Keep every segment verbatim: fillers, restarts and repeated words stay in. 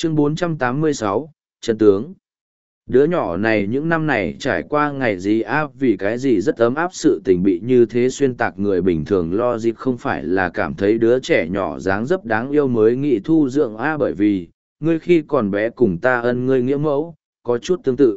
Chương bốn trăm tám mươi sáu, Chân tướng. Đứa nhỏ này những năm này trải qua ngày gì áp vì cái gì rất ấm áp, sự tình bị như thế xuyên tạc, người bình thường lo dịp không phải là cảm thấy đứa trẻ nhỏ dáng dấp đáng yêu mới nghĩ thu dưỡng a, bởi vì ngươi khi còn bé cùng ta ân ngươi nghĩa mẫu có chút tương tự.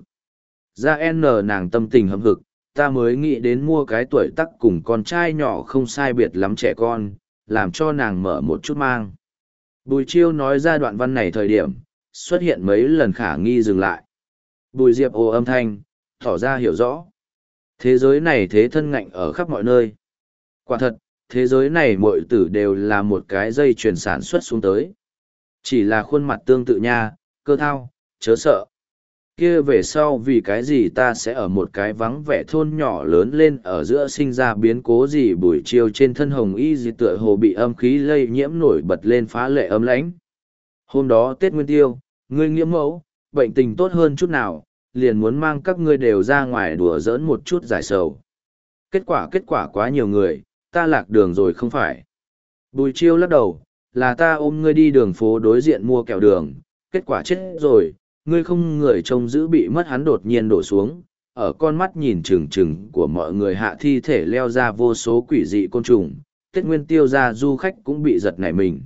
Ra n nàng tâm tình hâm hực, ta mới nghĩ đến mua cái tuổi tắc cùng con trai nhỏ không sai biệt lắm trẻ con, làm cho nàng mở một chút mang. Bùi Chiêu nói ra đoạn văn này thời điểm xuất hiện mấy lần khả nghi dừng lại. Bùi Diệp ồ âm thanh, tỏ ra hiểu rõ. Thế giới này thế thân ngạnh ở khắp mọi nơi. Quả thật, thế giới này mọi tử đều là một cái dây chuyền sản xuất xuống tới. Chỉ là khuôn mặt tương tự nha, cơ thao, chớ sợ. Kia về sau vì cái gì ta sẽ ở một cái vắng vẻ thôn nhỏ lớn lên ở giữa sinh ra biến cố gì? Bùi Chiêu trên thân hồng y gì tựa hồ bị âm khí lây nhiễm nổi bật lên phá lệ ấm lãnh. Hôm đó Tết Nguyên Tiêu, ngươi nghĩa mẫu, bệnh tình tốt hơn chút nào, liền muốn mang các ngươi đều ra ngoài đùa giỡn một chút giải sầu. Kết quả kết quả quá nhiều người, ta lạc đường rồi không phải. Bùi Chiêu lắc đầu, là ta ôm ngươi đi đường phố đối diện mua kẹo đường, kết quả chết rồi, ngươi không người trông giữ bị mất, hắn đột nhiên đổ xuống, ở con mắt nhìn trừng trừng của mọi người hạ thi thể leo ra vô số quỷ dị côn trùng, Tết Nguyên Tiêu ra du khách cũng bị giật nảy mình.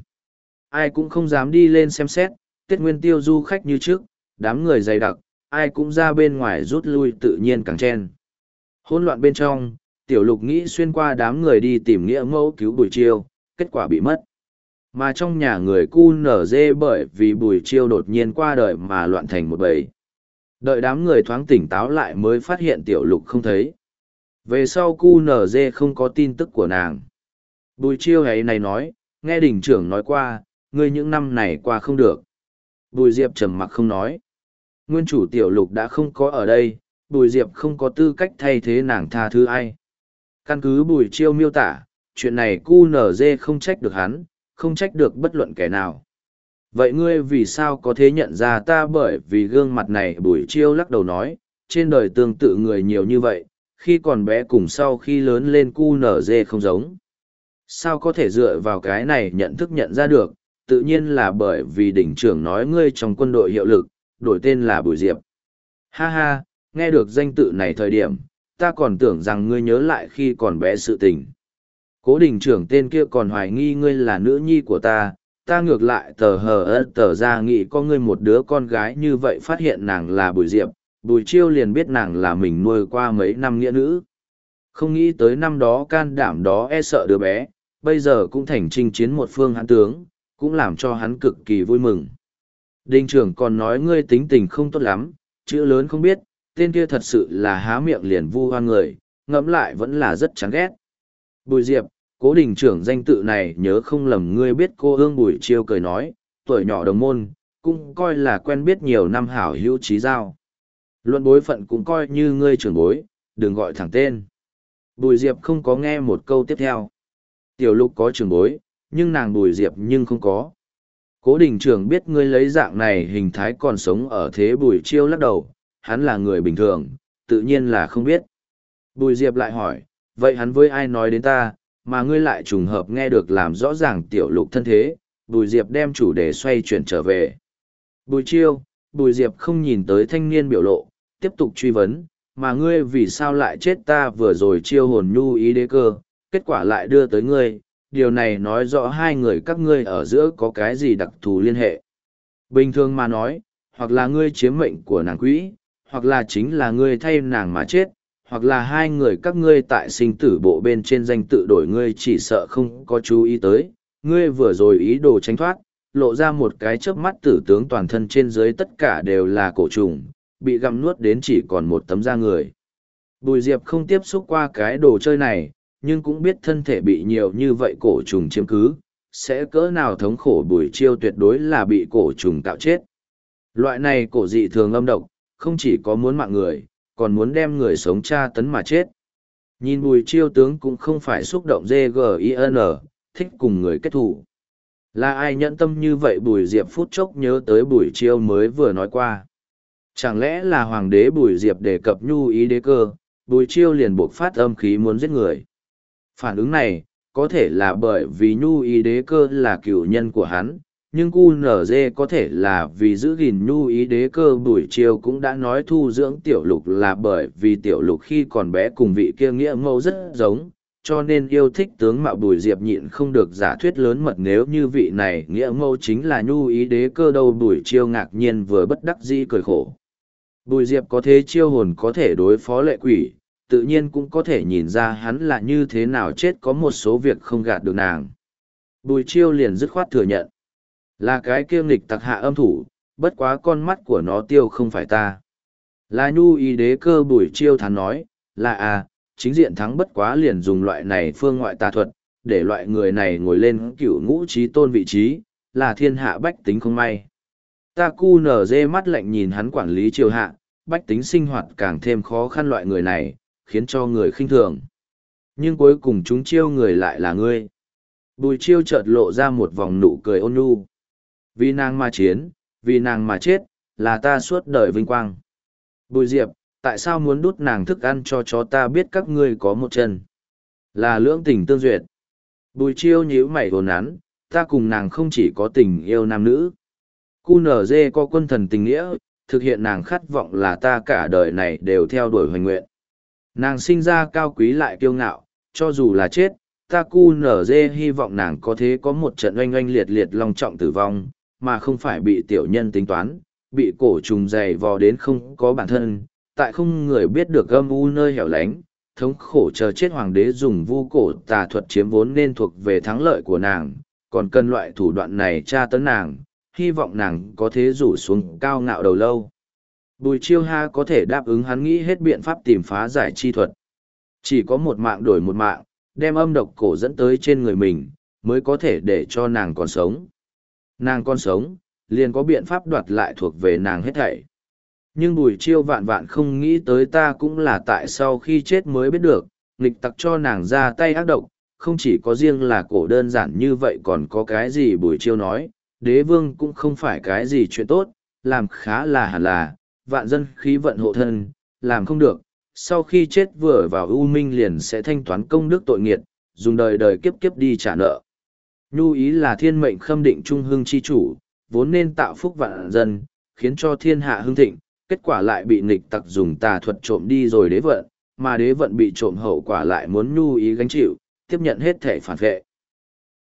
Ai cũng không dám đi lên xem xét, Tết Nguyên Tiêu du khách như trước, đám người dày đặc, ai cũng ra bên ngoài rút lui, tự nhiên càng chen. Hỗn loạn bên trong, Tiểu Lục nghĩ xuyên qua đám người đi tìm nghĩa mẫu cứu Bùi Chiêu, kết quả bị mất. Mà trong nhà người cu nở dê bởi vì Bùi Chiêu đột nhiên qua đời mà loạn thành một bầy. Đợi đám người thoáng tỉnh táo lại mới phát hiện Tiểu Lục không thấy. Về sau cu nở dê không có tin tức của nàng. Bùi Chiêu ấy này nói, nghe đình trưởng nói qua, ngươi những năm này qua không được. Bùi Diệp trầm mặc không nói. Nguyên chủ Tiểu Lục đã không có ở đây, Bùi Diệp không có tư cách thay thế nàng tha thứ ai. Căn cứ Bùi Chiêu miêu tả, chuyện này cu nở dê không trách được hắn, không trách được bất luận kẻ nào. Vậy ngươi vì sao có thể nhận ra ta? Bởi vì gương mặt này. Bùi Chiêu lắc đầu nói, trên đời tương tự người nhiều như vậy, khi còn bé cùng sau khi lớn lên cu nở dê không giống. Sao có thể dựa vào cái này nhận thức nhận ra được? Tự nhiên là bởi vì đỉnh trưởng nói ngươi trong quân đội hiệu lực, đổi tên là Bùi Diệp. Ha ha, nghe được danh tự này thời điểm, ta còn tưởng rằng ngươi nhớ lại khi còn bé sự tình. Cố đình trưởng tên kia còn hoài nghi ngươi là nữ nhi của ta, ta ngược lại tờ hờ ớt tờ ra nghĩ có ngươi một đứa con gái như vậy, phát hiện nàng là Bùi Diệp, Bùi Chiêu liền biết nàng là mình nuôi qua mấy năm nghĩa nữ. Không nghĩ tới năm đó can đảm đó e sợ đứa bé, bây giờ cũng thành chinh chiến một phương hãn tướng, cũng làm cho hắn cực kỳ vui mừng. Đình trưởng còn nói ngươi tính tình không tốt lắm, chữ lớn không biết, tên kia thật sự là há miệng liền vu oan người, ngẫm lại vẫn là rất chán ghét. Bùi Diệp, Cố đình trưởng danh tự này nhớ không lầm ngươi biết. Cô ương Bùi Chiêu cười nói, tuổi nhỏ đồng môn, cũng coi là quen biết nhiều năm, hảo hữu trí giao. Luận bối phận cũng coi như ngươi trưởng bối, đừng gọi thẳng tên. Bùi Diệp không có nghe một câu tiếp theo. Tiểu Lục có trưởng bối, nhưng nàng Bùi Diệp nhưng không có. Cố đình trưởng biết ngươi lấy dạng này hình thái còn sống ở thế. Bùi Chiêu lắc đầu, hắn là người bình thường, tự nhiên là không biết. Bùi Diệp lại hỏi, vậy hắn với ai nói đến ta, mà ngươi lại trùng hợp nghe được, làm rõ ràng Tiểu Lục thân thế? Bùi Diệp đem chủ đề xoay chuyển trở về. Bùi Chiêu, Bùi Diệp không nhìn tới thanh niên biểu lộ, tiếp tục truy vấn, mà ngươi vì sao lại chết? Ta vừa rồi chiêu hồn nhu ý đế cơ, kết quả lại đưa tới ngươi, điều này nói rõ hai người các ngươi ở giữa có cái gì đặc thù liên hệ. Bình thường mà nói, hoặc là ngươi chiếm mệnh của nàng quỹ, hoặc là chính là ngươi thay nàng mà chết, hoặc là hai người các ngươi tại sinh tử bộ bên trên danh tự đổi. Ngươi chỉ sợ không có chú ý tới, ngươi vừa rồi ý đồ tránh thoát, lộ ra một cái chớp mắt tử tướng, toàn thân trên dưới tất cả đều là cổ trùng, bị gặm nuốt đến chỉ còn một tấm da người. Bùi Diệp không tiếp xúc qua cái đồ chơi này, nhưng cũng biết thân thể bị nhiều như vậy cổ trùng chiếm cứ, sẽ cỡ nào thống khổ. Bùi Chiêu tuyệt đối là bị cổ trùng tạo chết. Loại này cổ dị thường âm độc, không chỉ có muốn mạng người, còn muốn đem người sống tra tấn mà chết. Nhìn Bùi Chiêu tướng cũng không phải xúc động gin, thích cùng người kết thù. Là ai nhẫn tâm như vậy? Bùi Diệp phút chốc nhớ tới Bùi Chiêu mới vừa nói qua. Chẳng lẽ là hoàng đế? Bùi Diệp đề cập nhu ý đế cơ, Bùi Chiêu liền buộc phát âm khí muốn giết người. Phản ứng này, có thể là bởi vì nhu ý đế cơ là cựu nhân của hắn, nhưng cu nở dê có thể là vì giữ gìn nhu ý đế cơ. Bùi chiêu cũng đã nói thu dưỡng tiểu lục là bởi vì tiểu lục khi còn bé cùng vị kia nghĩa mẫu rất giống, cho nên yêu thích tướng mạo. Bùi diệp nhịn không được giả thuyết lớn mật nếu như vị này nghĩa mẫu chính là nhu ý đế cơ đâu. Bùi chiêu ngạc nhiên vừa bất đắc dĩ cười khổ. Bùi diệp có thế chiêu hồn có thể đối phó lệ quỷ, tự nhiên cũng có thể nhìn ra hắn là như thế nào chết, có một số việc không gạt được nàng. Bùi chiêu liền dứt khoát thừa nhận. Là cái kiêm nghịch tặc hạ âm thủ, bất quá con mắt của nó tiêu không phải ta. Là nhu ý đế cơ. Bùi chiêu thắn nói, là à, chính diện thắng bất quá liền dùng loại này phương ngoại tà thuật, để loại người này ngồi lên cựu ngũ trí tôn vị trí, là thiên hạ bách tính không may. Ta cu nở dê mắt lạnh nhìn hắn quản lý triều hạ, bách tính sinh hoạt càng thêm khó khăn, loại người này, khiến cho người khinh thường. Nhưng cuối cùng chúng chiêu người lại là ngươi. Bùi chiêu chợt lộ ra một vòng nụ cười ôn nhu. Vì nàng mà chiến, vì nàng mà chết, là ta suốt đời vinh quang. Bùi diệp, tại sao muốn đút nàng thức ăn cho chó? Ta biết các ngươi có một chân. Là lưỡng tình tương duyệt. Bùi chiêu nhíu mày hồn án, ta cùng nàng không chỉ có tình yêu nam nữ. Cu nở dê có quân thần tình nghĩa, thực hiện nàng khát vọng là ta cả đời này đều theo đuổi hoành nguyện. Nàng sinh ra cao quý lại kiêu ngạo, cho dù là chết, ta cu nở dê hy vọng nàng có thế có một trận oanh oanh liệt liệt long trọng tử vong, mà không phải bị tiểu nhân tính toán, bị cổ trùng dày vò đến không có bản thân, tại không người biết được âm u nơi hẻo lánh, thống khổ chờ chết. Hoàng đế dùng vu cổ tà thuật chiếm vốn nên thuộc về thắng lợi của nàng, còn cần loại thủ đoạn này tra tấn nàng, hy vọng nàng có thế rủ xuống cao ngạo đầu lâu. Bùi chiêu ha có thể đáp ứng, hắn nghĩ hết biện pháp tìm phá giải chi thuật. Chỉ có một mạng đổi một mạng, đem âm độc cổ dẫn tới trên người mình, mới có thể để cho nàng còn sống. Nàng còn sống, liền có biện pháp đoạt lại thuộc về nàng hết thảy. Nhưng bùi chiêu vạn vạn không nghĩ tới, ta cũng là tại sau khi chết mới biết được, nghịch tặc cho nàng ra tay ác độc, không chỉ có riêng là cổ đơn giản như vậy, còn có cái gì. Bùi chiêu nói, đế vương cũng không phải cái gì chuyện tốt, làm khá là hẳn là, vạn dân khí vận hộ thân, làm không được, sau khi chết vừa vào u minh liền sẽ thanh toán công đức tội nghiệt, dùng đời đời kiếp kiếp đi trả nợ. Nhu ý là thiên mệnh khâm định trung hưng chi chủ, vốn nên tạo phúc vạn dân, khiến cho thiên hạ hưng thịnh, kết quả lại bị nghịch tặc dùng tà thuật trộm đi rồi đế vận, mà đế vận bị trộm hậu quả lại muốn nhu ý gánh chịu, tiếp nhận hết thể phản vệ.